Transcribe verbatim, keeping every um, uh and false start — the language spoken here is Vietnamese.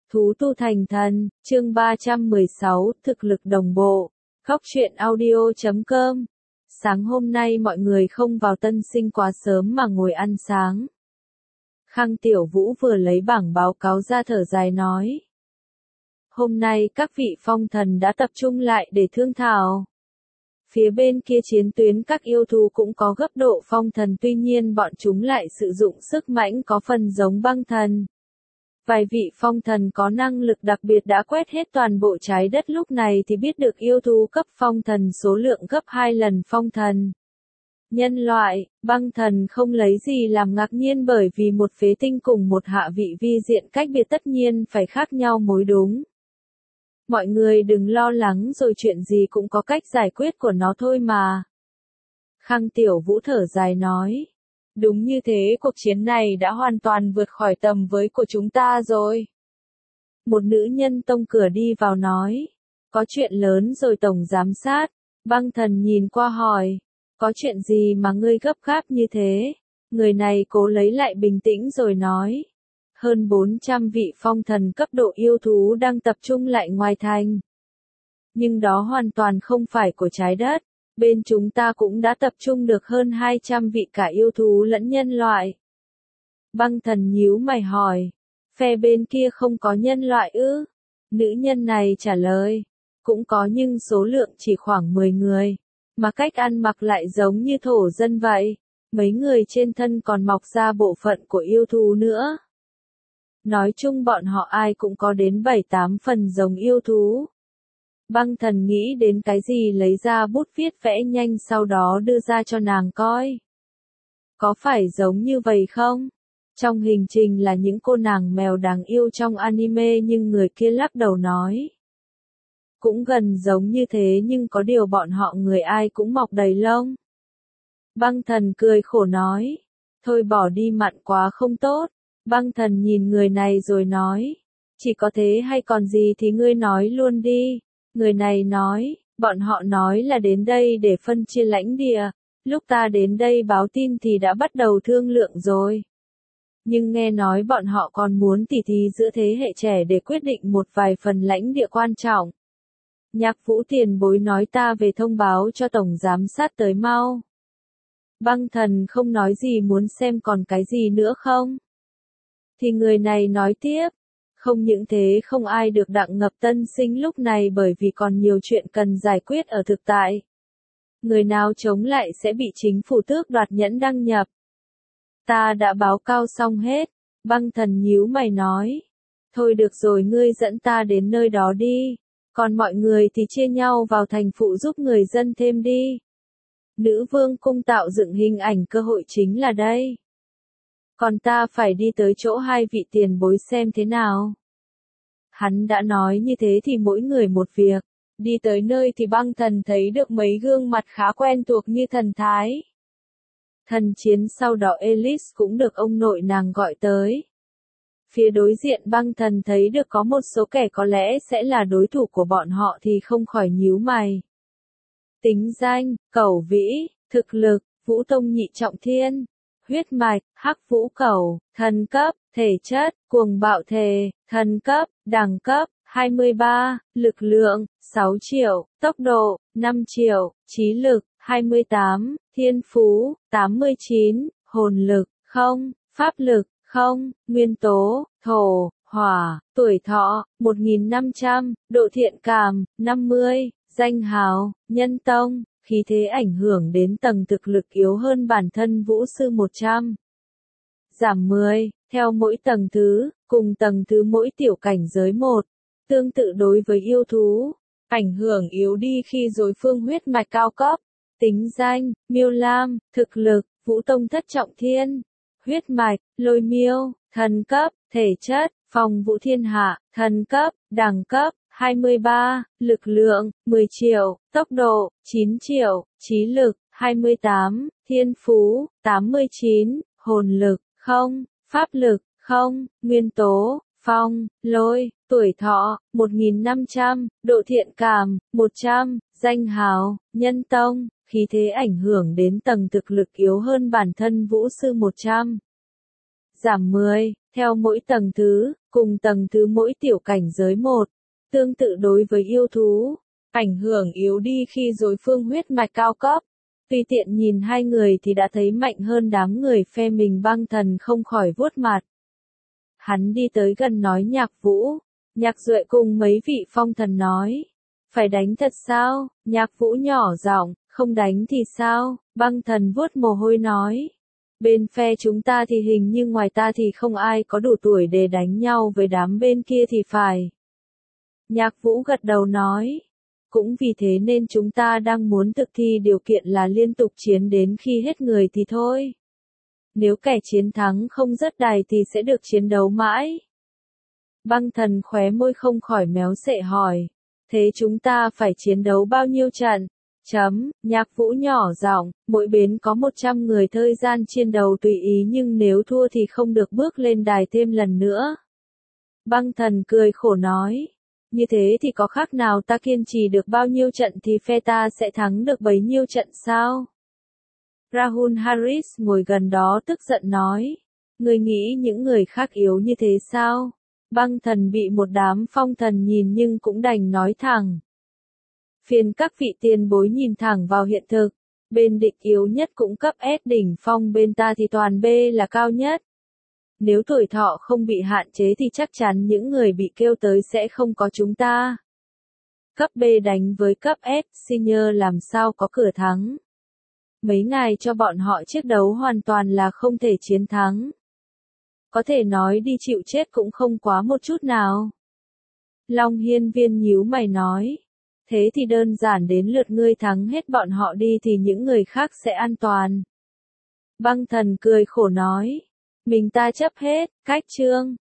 Thú tu thành thần, chương ba trăm mười sáu, thực lực đồng bộ. Góc truyện audio chấm com. Sáng hôm nay mọi người không vào tân sinh quá sớm mà ngồi ăn sáng. Khang Tiểu Vũ vừa lấy bảng báo cáo ra thở dài nói. Hôm nay các vị phong thần đã tập trung lại để thương thảo. Phía bên kia chiến tuyến các yêu thú cũng có gấp độ phong thần, tuy nhiên bọn chúng lại sử dụng sức mạnh có phần giống băng thần. Vài vị phong thần có năng lực đặc biệt đã quét hết toàn bộ trái đất lúc này thì biết được yêu thú cấp phong thần số lượng gấp hai lần phong thần. Nhân loại, băng thần không lấy gì làm ngạc nhiên bởi vì một phế tinh cùng một hạ vị vi diện cách biệt tất nhiên phải khác nhau mới đúng. Mọi người đừng lo lắng rồi, chuyện gì cũng có cách giải quyết của nó thôi mà. Khang Tiểu Vũ thở dài nói. Đúng như thế, cuộc chiến này đã hoàn toàn vượt khỏi tầm với của chúng ta rồi. Một nữ nhân tông cửa đi vào nói. Có chuyện lớn rồi tổng giám sát. Băng thần nhìn qua hỏi. Có chuyện gì mà ngươi gấp gáp như thế? Người này cố lấy lại bình tĩnh rồi nói. Hơn bốn trăm vị phong thần cấp độ yêu thú đang tập trung lại ngoài thành. Nhưng đó hoàn toàn không phải của trái đất. Bên chúng ta cũng đã tập trung được hơn hai trăm vị cả yêu thú lẫn nhân loại. Băng thần nhíu mày hỏi. Phe bên kia không có nhân loại ư? Nữ nhân này trả lời. Cũng có nhưng số lượng chỉ khoảng mười người. Mà cách ăn mặc lại giống như thổ dân vậy. Mấy người trên thân còn mọc ra bộ phận của yêu thú nữa. Nói chung bọn họ ai cũng có đến bảy tám phần giống yêu thú. Băng thần nghĩ đến cái gì lấy ra bút viết vẽ nhanh sau đó đưa ra cho nàng coi. Có phải giống như vậy không? Trong hình trình là những cô nàng mèo đáng yêu trong anime nhưng người kia lắc đầu nói. Cũng gần giống như thế nhưng có điều bọn họ người ai cũng mọc đầy lông. Băng thần cười khổ nói. Thôi bỏ đi, mặn quá không tốt. Băng thần nhìn người này rồi nói. Chỉ có thế hay còn gì thì ngươi nói luôn đi. Người này nói, bọn họ nói là đến đây để phân chia lãnh địa. Lúc ta đến đây báo tin thì đã bắt đầu thương lượng rồi. Nhưng nghe nói bọn họ còn muốn tỉ thí giữa thế hệ trẻ để quyết định một vài phần lãnh địa quan trọng. Nhạc Vũ tiền bối nói ta về thông báo cho tổng giám sát tới mau. Băng thần không nói gì, muốn xem còn cái gì nữa không? Thì người này nói tiếp. Không những thế, không ai được đặng ngập tân sinh lúc này bởi vì còn nhiều chuyện cần giải quyết ở thực tại. Người nào chống lại sẽ bị chính phủ tước đoạt nhẫn đăng nhập. Ta đã báo cáo xong hết. Băng thần nhíu mày nói. Thôi được rồi, ngươi dẫn ta đến nơi đó đi. Còn mọi người thì chia nhau vào thành phụ giúp người dân thêm đi. Nữ vương cung tạo dựng hình ảnh cơ hội chính là đây. Còn ta phải đi tới chỗ hai vị tiền bối xem thế nào. Hắn đã nói như thế thì mỗi người một việc. Đi tới nơi thì băng thần thấy được mấy gương mặt khá quen thuộc như thần thái. Thần chiến sau đó Elise cũng được ông nội nàng gọi tới. Phía đối diện băng thần thấy được có một số kẻ có lẽ sẽ là đối thủ của bọn họ thì không khỏi nhíu mày. Tính danh, Cẩu Vĩ, thực lực, Vũ Tông nhị trọng thiên. Huyết mạch, Hắc Vũ Cẩu, thần cấp, thể chất, Cuồng Bạo Thể, thần cấp, đẳng cấp, hai mươi ba, lực lượng, sáu triệu, tốc độ, năm triệu, trí lực, hai mươi tám, thiên phú, tám mươi chín, hồn lực, không, pháp lực, không, nguyên tố, thổ, hỏa, tuổi thọ, một nghìn năm trăm, độ thiện cảm, năm mươi, danh hào, nhân tông. Khí thế ảnh hưởng đến tầng thực lực yếu hơn bản thân vũ sư một trăm. Giảm mười, theo mỗi tầng thứ, cùng tầng thứ mỗi tiểu cảnh giới một. Tương tự đối với yêu thú, ảnh hưởng yếu đi khi đối phương huyết mạch cao cấp. Tính danh, Miêu Lam, thực lực, Vũ Tông thất trọng thiên. Huyết mạch, Lôi Miêu, thần cấp, thể chất, Phòng Vũ Thiên Hạ, thần cấp, đẳng cấp. hai mươi ba, lực lượng, mười triệu, tốc độ, chín triệu, trí lực, hai mươi tám, thiên phú, tám mươi chín, hồn lực, không, pháp lực, không, nguyên tố, phong, lôi, tuổi thọ, một nghìn năm trăm, độ thiện cảm, một trăm, danh hào, nhân tông, khí thế ảnh hưởng đến tầng thực lực yếu hơn bản thân vũ sư một trăm. Giảm mười, theo mỗi tầng thứ, cùng tầng thứ mỗi tiểu cảnh giới một. Tương tự đối với yêu thú, ảnh hưởng yếu đi khi đối phương huyết mạch cao cấp. Tùy tiện nhìn hai người thì đã thấy mạnh hơn đám người phe mình. Băng Thần không khỏi vuốt mặt. Hắn đi tới gần nói Nhạc Vũ. Nhạc Duệ cùng mấy vị phong thần nói. Phải đánh thật sao? Nhạc Vũ nhỏ giọng, không đánh thì sao? Băng Thần vuốt mồ hôi nói. Bên phe chúng ta thì hình như ngoài ta thì không ai có đủ tuổi để đánh nhau với đám bên kia thì phải. Nhạc Vũ gật đầu nói. Cũng vì thế nên chúng ta đang muốn thực thi điều kiện là liên tục chiến đến khi hết người thì thôi. Nếu kẻ chiến thắng không rớt đài thì sẽ được chiến đấu mãi. Băng Thần khóe môi không khỏi méo sệ hỏi. Thế chúng ta phải chiến đấu bao nhiêu trận? Chấm, Nhạc Vũ nhỏ giọng, mỗi bên có một trăm người thời gian chiến đấu tùy ý nhưng nếu thua thì không được bước lên đài thêm lần nữa. Băng Thần cười khổ nói. Như thế thì có khác nào ta kiên trì được bao nhiêu trận thì phe ta sẽ thắng được bấy nhiêu trận sao? Rahul Harris ngồi gần đó tức giận nói. Ngươi nghĩ những người khác yếu như thế sao? Băng Thần bị một đám phong thần nhìn nhưng cũng đành nói thẳng. Phiền các vị tiền bối nhìn thẳng vào hiện thực. Bên địch yếu nhất cũng cấp S đỉnh phong, bên ta thì toàn B là cao nhất. Nếu tuổi thọ không bị hạn chế thì chắc chắn những người bị kêu tới sẽ không có chúng ta. Cấp B đánh với cấp S senior làm sao có cửa thắng. Mấy ngày cho bọn họ chiếc đấu hoàn toàn là không thể chiến thắng. Có thể nói đi chịu chết cũng không quá một chút nào. Long Hiên Viên nhíu mày nói. Thế thì đơn giản đến lượt ngươi thắng hết bọn họ đi thì những người khác sẽ an toàn. Băng Thần cười khổ nói. Mình ta chấp hết, cách chương.